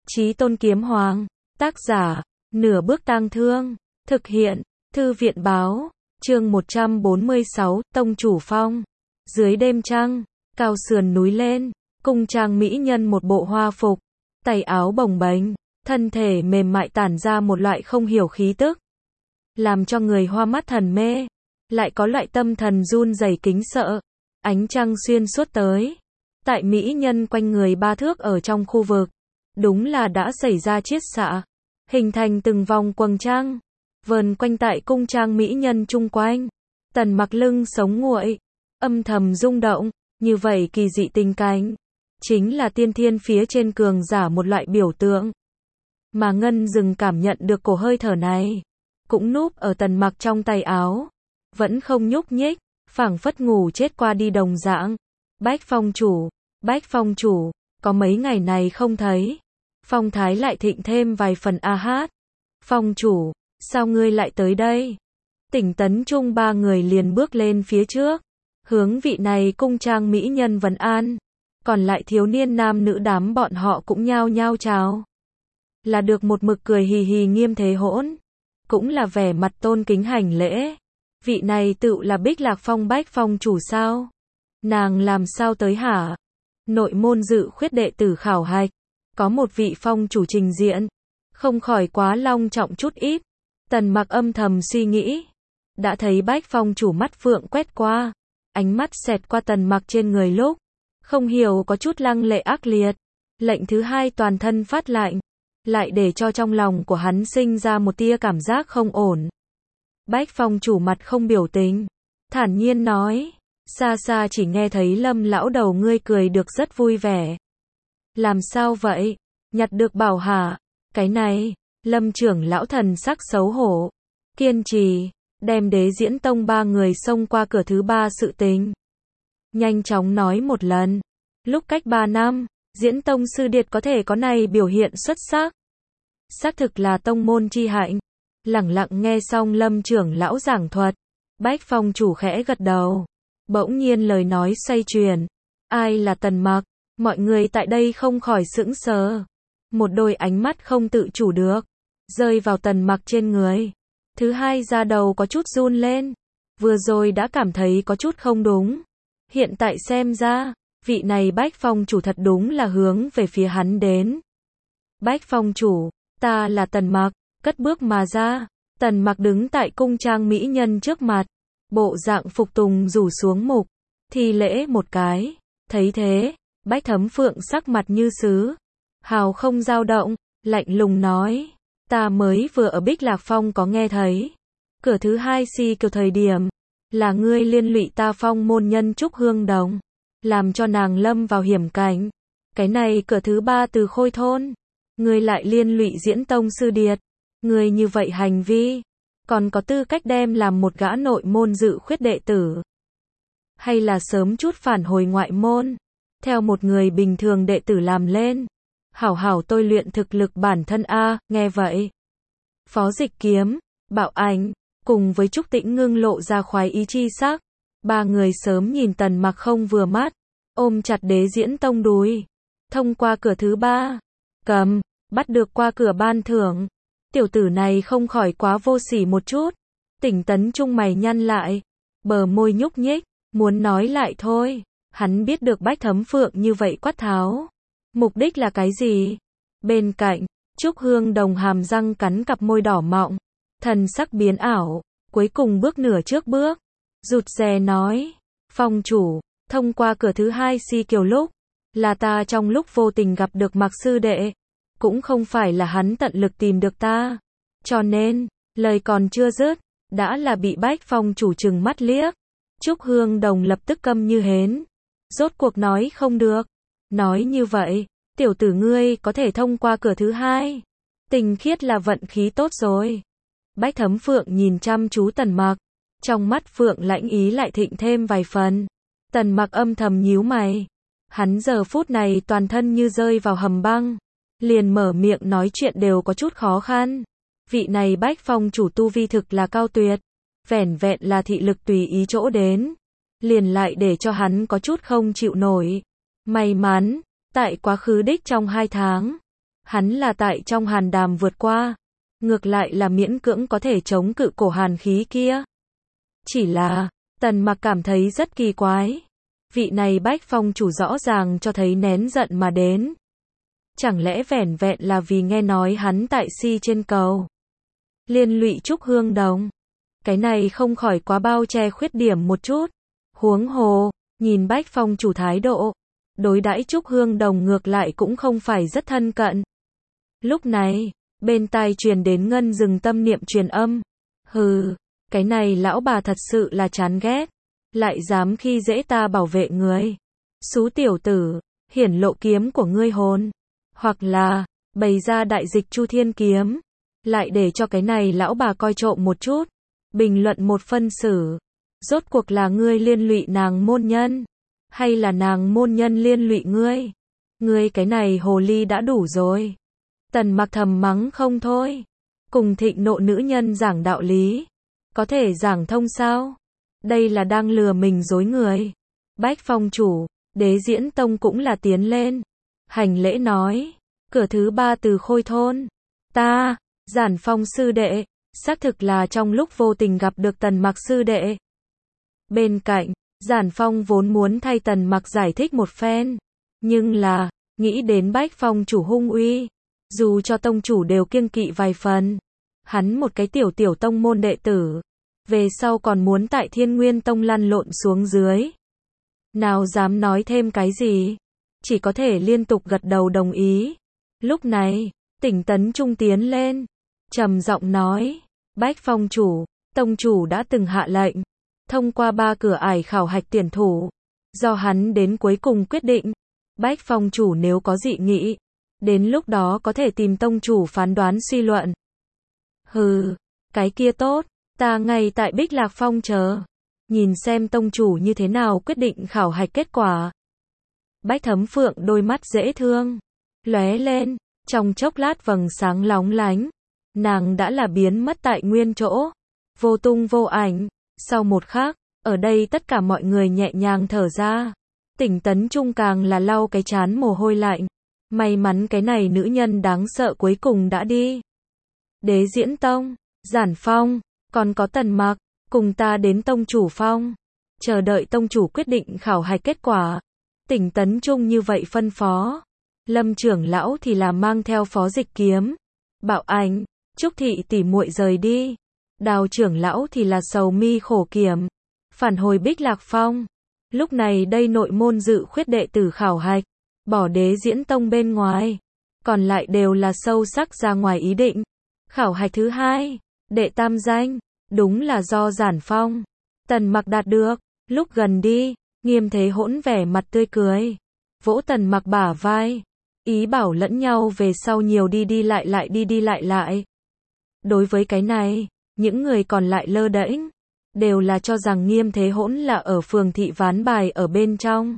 Chí Tôn Kiếm Hoàng, tác giả, Nửa Bước Tang Thương, thực hiện, Thư viện Báo, chương 146, Tông Chủ Phong. Dưới đêm trăng, cao sườn núi lên, cung trang mỹ nhân một bộ hoa phục, tay áo bồng bềnh, thân thể mềm mại tản ra một loại không hiểu khí tức, làm cho người hoa mắt thần mê, lại có loại tâm thần run rẩy kính sợ. Ánh trăng xuyên suốt tới, tại mỹ nhân quanh người 3 thước ở trong khu vực, đúng là đã xảy ra chiết xạ, hình thành từng vòng quầng trăng, vờn quanh tại cung trang mỹ nhân chung quanh. Tần Mặc lưng sống nguội, âm thầm rung động, như vậy kỳ dị tình cảnh, chính là tiên thiên phía trên cường giả một loại biểu tượng. Mà Ngân Dừng cảm nhận được cổ hơi thở này, cũng núp ở Tần Mặc trong tay áo, vẫn không nhúc nhích, phảng phất ngủ chết qua đi đồng dạng. Bách Phong chủ, có mấy ngày này không thấy, phong thái lại thịnh thêm vài phần a hát. Phong chủ, sao ngươi lại tới đây? Tỉnh Tấn Trung 3 người liền bước lên phía trước, hướng vị này cung trang mỹ nhân vấn an, còn lại thiếu niên nam nữ đám bọn họ cũng nhao nhao chào. Là được một mực cười hì hì Nghiêm Thế Hỗn, cũng là vẻ mặt tôn kính hành lễ. Vị này tựu là Bích Lạc Phong Bách Phong chủ sao? Nàng làm sao tới hả? Nội môn dự khuyết đệ tử khảo hạch, có một vị phong chủ trình diện, không khỏi quá long trọng chút ít. Tần Mặc âm thầm suy nghĩ, đã thấy Bách Phong chủ mắt phượng quét qua, ánh mắt xẹt qua Tần Mặc trên người lúc, không hiểu có chút lăng lệ ác liệt. Lệnh thứ hai toàn thân phát lạnh, lại để cho trong lòng của hắn sinh ra một tia cảm giác không ổn. Bách Phong chủ mặt không biểu tình, thản nhiên nói, xa xa chỉ nghe thấy Lâm lão đầu ngươi cười được rất vui vẻ. Làm sao vậy? Nhặt được bảo hả? Cái này, Lâm trưởng lão thần sắc xấu hổ, kiên trì, đem Đế Diễn Tông 3 người xông qua cửa thứ 3 sự tình. Nhanh chóng nói một lần, lúc cách 3 năm, Diễn Tông sư điệt có thể có này biểu hiện xuất sắc. Xác thực là tông môn chi hạnh. Lẳng lặng nghe xong Lâm trưởng lão giảng thuật, Bách Phong chủ khẽ gật đầu. Bỗng nhiên lời nói xoay chuyển, ai là Tần Mặc? Mọi người tại đây không khỏi sững sờ, một đôi ánh mắt không tự chủ được rơi vào Tần Mặc trên người. Thứ hai da đầu có chút run lên, vừa rồi đã cảm thấy có chút không đúng, hiện tại xem ra, vị này Bách Phong chủ thật đúng là hướng về phía hắn đến. Bách Phong chủ, ta là Tần Mặc. Cất bước mà ra, Tần Mặc đứng tại cung trang mỹ nhân trước mặt, bộ dạng phục tùng rủ xuống mục, thi lễ một cái. Thấy thế, Bách Thấm Phượng sắc mặt như sứ, hào không dao động, lạnh lùng nói, ta mới vừa ở Bích Lạc Phong có nghe thấy, cửa thứ 2 si kiều thời điểm, là ngươi liên lụy ta Phong môn nhân Trúc Hương Đồng, làm cho nàng lâm vào hiểm cảnh. Cái này cửa thứ 3 từ Khôi thôn, ngươi lại liên lụy Diễn Tông sư điệt. Người như vậy hành vi, còn có tư cách đem làm một gã nội môn dự khuyết đệ tử? Hay là sớm chút phản hồi ngoại môn, theo một người bình thường đệ tử làm lên, hảo hảo tôi luyện thực lực bản thân a. Nghe vậy, Phó Dịch Kiếm, Bảo Ảnh, cùng với Trúc Tĩnh Ngưng lộ ra khoái ý chi sắc. 3 người sớm nhìn Tần Mặc không vừa mắt, ôm chặt Đế Diễn Tông đùi. Thông qua cửa thứ 3, cầm, bắt được qua cửa ban thưởng. Tiểu tử này không khỏi quá vô sỉ một chút. Tỉnh Tấn Trung mày nhăn lại, bờ môi nhúc nhích, muốn nói lại thôi. Hắn biết được Bách Thấm Phượng như vậy quát tháo, mục đích là cái gì? Bên cạnh, Trúc Hương Đồng hàm răng cắn cặp môi đỏ mọng, thần sắc biến ảo, cuối cùng bước nửa trước bước, rụt rè nói, Phong chủ, thông qua cửa thứ 2 si kiều lúc, là ta trong lúc vô tình gặp được Mặc sư đệ. Cũng không phải là hắn tận lực tìm được ta. Cho nên, lời còn chưa dứt, đã là bị Bách Phong chủ trừng mắt liếc. Trúc Hương Đồng lập tức câm như hến. Rốt cuộc nói không được. Nói như vậy, tiểu tử ngươi có thể thông qua cửa thứ 2. Tình khiết là vận khí tốt rồi. Bách Thấm Phượng nhìn chăm chú Tần Mặc. Trong mắt Phượng lãnh ý lại thịnh thêm vài phần. Tần Mặc âm thầm nhíu mày. Hắn giờ phút này toàn thân như rơi vào hầm băng. Liền mở miệng nói chuyện đều có chút khó khăn. Vị này Bách Phong chủ tu vi thực là cao tuyệt, vẻn vẹn là thị lực tùy ý chỗ đến, liền lại để cho hắn có chút không chịu nổi. May mắn, tại quá khứ đích trong 2 tháng, Hắn là tại trong hàn đàm vượt qua, ngược lại là miễn cưỡng có thể chống cự cổ hàn khí kia. Chỉ là, Tần Mặc cảm thấy rất kỳ quái. Vị này Bách Phong chủ rõ ràng cho thấy nén giận mà đến. Chẳng lẽ vẻn vẹn là vì nghe nói hắn tại si trên cầu liên lụy Trúc Hương Đồng? Cái này không khỏi quá bao che khuyết điểm một chút. Huống hồ, nhìn Bách Phong chủ thái độ, đối đãi Trúc Hương Đồng ngược lại cũng không phải rất thân cận. Lúc này, bên tai truyền đến Ngân Dừng tâm niệm truyền âm. Hừ, cái này lão bà thật sự là chán ghét. Lại dám khi dễ ta bảo vệ người. Xú tiểu tử, hiển lộ kiếm của ngươi hồn. Hoặc là, bày ra đại dịch Chu Thiên kiếm. Lại để cho cái này lão bà coi trộm một chút. Bình luận một phân xử. Rốt cuộc là ngươi liên lụy nàng môn nhân. Hay là nàng môn nhân liên lụy ngươi? Ngươi cái này hồ ly đã đủ rồi. Tần Mặc thầm mắng không thôi. Cùng thịnh nộ nữ nhân giảng đạo lý. Có thể giảng thông sao? Đây là đang lừa mình dối người. Bách Phong chủ, Đế Diễn Tông cũng là tiến lên. Hành lễ nói. Cửa thứ 3 từ Khôi thôn. Ta, Giản Phong sư đệ. Xác thực là trong lúc vô tình gặp được Tần Mặc sư đệ. Bên cạnh, Giản Phong vốn muốn thay Tần Mặc giải thích một phen. Nhưng là, nghĩ đến Bách Phong chủ hung uy. Dù cho tông chủ đều kiêng kỵ vài phần. Hắn một cái tiểu tông môn đệ tử. Về sau còn muốn tại Thiên Nguyên Tông lăn lộn xuống dưới. Nào dám nói thêm cái gì. Chỉ có thể liên tục gật đầu đồng ý. Lúc này, Tỉnh Tấn Trung tiến lên. Trầm giọng nói. Bách Phong chủ, tông chủ đã từng hạ lệnh. Thông qua 3 cửa ải khảo hạch tuyển thủ. Do hắn đến cuối cùng quyết định. Bách Phong chủ nếu có dị nghị. Đến lúc đó có thể tìm tông chủ phán đoán suy luận. Hừ, cái kia tốt. Ta ngay tại Bích Lạc Phong chờ. Nhìn xem tông chủ như thế nào quyết định khảo hạch kết quả. Bách Thấm Phượng đôi mắt dễ thương. Lóe lên. Trong chốc lát vầng sáng lóng lánh. Nàng đã là biến mất tại nguyên chỗ. Vô tung vô ảnh. Sau một khắc, ở đây tất cả mọi người nhẹ nhàng thở ra. Tỉnh Tấn Trung càng là lau cái trán mồ hôi lạnh. May mắn cái này nữ nhân đáng sợ cuối cùng đã đi. Đế Diễn Tông, Giản Phong, còn có Tần Mặc, cùng ta đến tông chủ phong. Chờ đợi tông chủ quyết định khảo hạch kết quả. Tỉnh Tấn Trung như vậy phân phó. Lâm trưởng lão thì là mang theo Phó Dịch Kiếm, Bảo Ảnh, Trúc Thị tỷ muội rời đi. Đào trưởng lão thì là sầu mi khổ kiểm, phản hồi Bích Lạc Phong. Lúc này đây nội môn dự khuyết đệ tử khảo hạch, bỏ Đế Diễn Tông bên ngoài. Còn lại đều là sâu sắc ra ngoài ý định. Khảo hạch thứ 2, đệ tam danh, đúng là do Giản Phong. Tần Mặc đạt được. Lúc gần đi, Nghiêm Thế Hỗn vẻ mặt tươi cười. Vỗ Tần Mặc bả vai. Ý bảo lẫn nhau về sau nhiều đi lại lại. Đối với cái này, những người còn lại lơ đễnh. Đều là cho rằng Nghiêm Thế Hỗn là ở phường thị ván bài ở bên trong.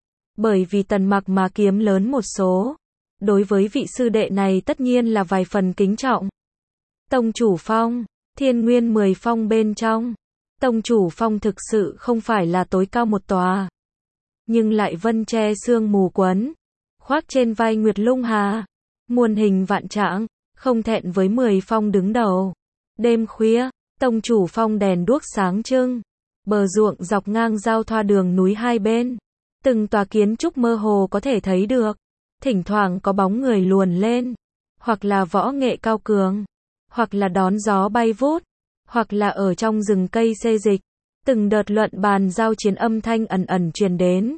Bởi vì Tần Mặc mà kiếm lớn một số. Đối với vị sư đệ này tất nhiên là vài phần kính trọng. Tông chủ phong, Thiên Nguyên 10 phong bên trong. Tông chủ phong thực sự không phải là tối cao một tòa. Nhưng lại vân che sương mù quấn. Khoác trên vai Nguyệt Lung Hà. Muôn hình vạn trạng, không thẹn với 10 phong đứng đầu. Đêm khuya, tông chủ phong đèn đuốc sáng trưng. Bờ ruộng dọc ngang giao thoa đường núi hai bên. Từng tòa kiến trúc mơ hồ có thể thấy được. Thỉnh thoảng có bóng người luồn lên. Hoặc là võ nghệ cao cường. Hoặc là đón gió bay vút. Hoặc là ở trong rừng cây xê dịch. Từng đợt luận bàn giao chiến âm thanh ẩn ẩn truyền đến.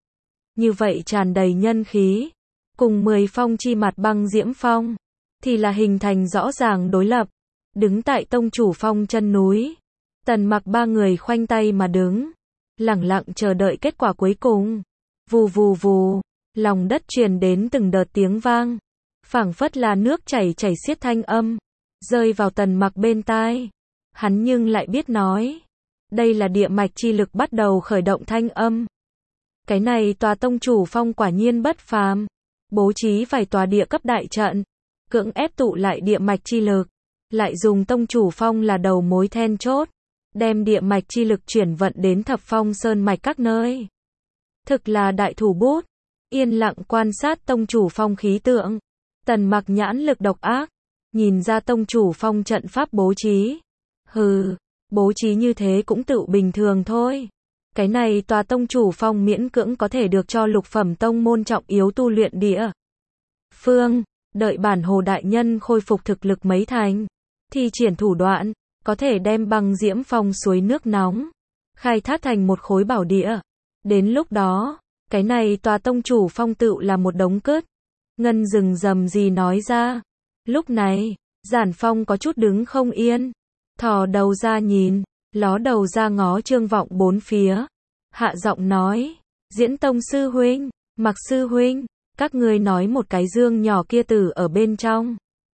Như vậy tràn đầy nhân khí. Cùng 10 phong chi mặt băng diễm phong. Thì là hình thành rõ ràng đối lập. Đứng tại tông chủ phong chân núi. Tần Mặc 3 người khoanh tay mà đứng. Lẳng lặng chờ đợi kết quả cuối cùng. Vù vù vù. Lòng đất truyền đến từng đợt tiếng vang. Phảng phất là nước chảy xiết thanh âm. Rơi vào Tần Mặc bên tai. Hắn nhưng lại biết nói. Đây là địa mạch chi lực bắt đầu khởi động thanh âm. Cái này tòa tông chủ phong quả nhiên bất phàm. Bố trí vài tòa địa cấp đại trận. Cưỡng ép tụ lại địa mạch chi lực. Lại dùng tông chủ phong là đầu mối then chốt. Đem địa mạch chi lực chuyển vận đến thập phong sơn mạch các nơi. Thực là đại thủ bút. Yên lặng quan sát tông chủ phong khí tượng. Tần Mặc nhãn lực độc ác, nhìn ra tông chủ phong trận pháp bố trí. Hừ, bố trí như thế cũng tự bình thường thôi. Cái này tòa tông chủ phong miễn cưỡng có thể được cho lục phẩm tông môn trọng yếu tu luyện địa phương, đợi bản hồ đại nhân khôi phục thực lực mấy thành, thì triển thủ đoạn, có thể đem băng diễm phong suối nước nóng, khai thác thành một khối bảo địa. Đến lúc đó, cái này tòa tông chủ phong tựu là một đống cứt. Ngân rừng rầm gì nói ra. Lúc này, Giản Phong có chút đứng không yên, thò đầu ra nhìn, ló đầu ra ngó Trương Vọng bốn phía, hạ giọng nói, Diễn Tông sư huynh, Mặc sư huynh, các ngươi nói một cái dương nhỏ kia từ ở bên trong,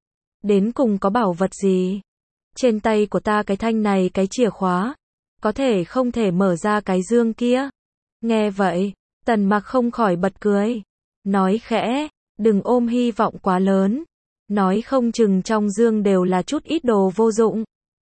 đến cùng có bảo vật gì? Trên tay của ta cái thanh này cái chìa khóa, có thể không thể mở ra cái dương kia. Nghe vậy, Tần Mặc không khỏi bật cười, nói khẽ, đừng ôm hy vọng quá lớn, nói không chừng trong dương đều là chút ít đồ vô dụng.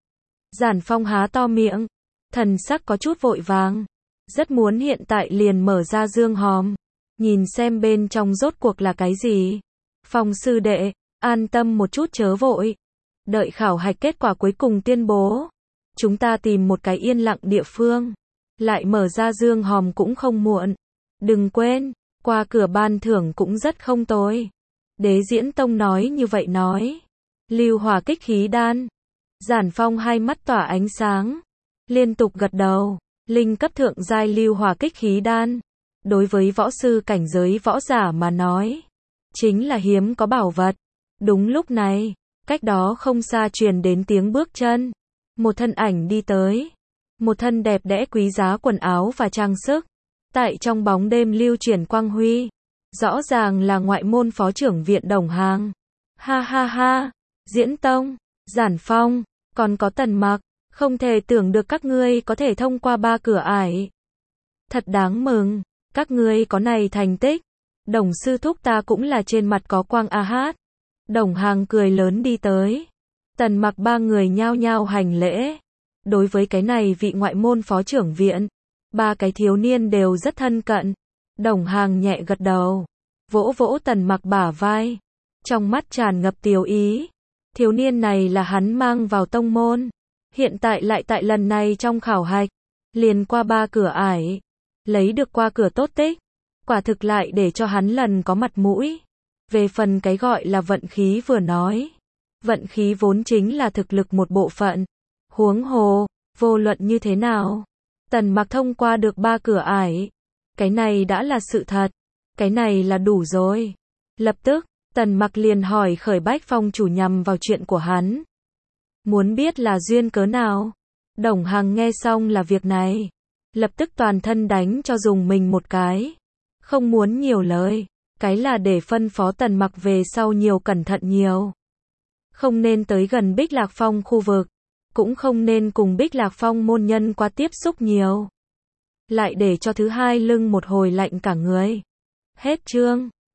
Giản Phong há to miệng, thần sắc có chút vội vàng, rất muốn hiện tại liền mở ra dương hòm, nhìn xem bên trong rốt cuộc là cái gì. Phong sư đệ, an tâm một chút chớ vội, đợi khảo hạch kết quả cuối cùng tuyên bố, chúng ta tìm một cái yên lặng địa phương, lại mở ra dương hòm cũng không muộn. Đừng quên, qua cửa ban thưởng cũng rất không tồi. Đế Diễn Tông nói như vậy nói. Lưu hỏa kích khí đan. Giản Phong hai mắt tỏa ánh sáng, liên tục gật đầu. Linh cấp thượng giai lưu hỏa kích khí đan, đối với võ sư cảnh giới võ giả mà nói, chính là hiếm có bảo vật. Đúng lúc này, cách đó không xa truyền đến tiếng bước chân. Một thân ảnh đi tới. Một thân đẹp đẽ quý giá quần áo và trang sức. Tại trong bóng đêm lưu chuyển quang huy. Rõ ràng là ngoại môn phó trưởng viện Đồng Hàng. Ha ha ha, Diễn Tông, Giản Phong, còn có Tần Mặc, không thể tưởng được các ngươi có thể thông qua 3 cửa ải. Thật đáng mừng, các ngươi có này thành tích. Đồng sư thúc ta cũng là trên mặt có quang a hát. Đồng Hàng cười lớn đi tới. Tần Mặc ba người nhao nhao hành lễ. Đối với cái này vị ngoại môn phó trưởng viện, 3 cái thiếu niên đều rất thân cận. Đồng Hàng nhẹ gật đầu, vỗ vỗ Tần Mặc bả vai, trong mắt tràn ngập tiêu ý. Thiếu niên này là hắn mang vào tông môn, hiện tại lại tại lần này trong khảo hạch, liền qua 3 cửa ải, lấy được qua cửa tốt tích, quả thực lại để cho hắn lần có mặt mũi. Về phần cái gọi là vận khí vừa nói, vận khí vốn chính là thực lực một bộ phận. Huống hồ, vô luận như thế nào, Tần Mặc thông qua được 3 cửa ải, cái này đã là sự thật, cái này là đủ rồi. Lập tức, Tần Mặc liền hỏi khởi Bách Phong chủ nhằm vào chuyện của hắn. Muốn biết là duyên cớ nào? Đồng Hằng nghe xong là việc này, lập tức toàn thân đánh cho dùng mình một cái. Không muốn nhiều lời, cái là để phân phó Tần Mặc về sau nhiều cẩn thận nhiều. Không nên tới gần Bích Lạc Phong khu vực, cũng không nên cùng Bích Lạc Phong môn nhân qua tiếp xúc nhiều. Lại để cho thứ hai lưng một hồi lạnh cả người. Hết chương.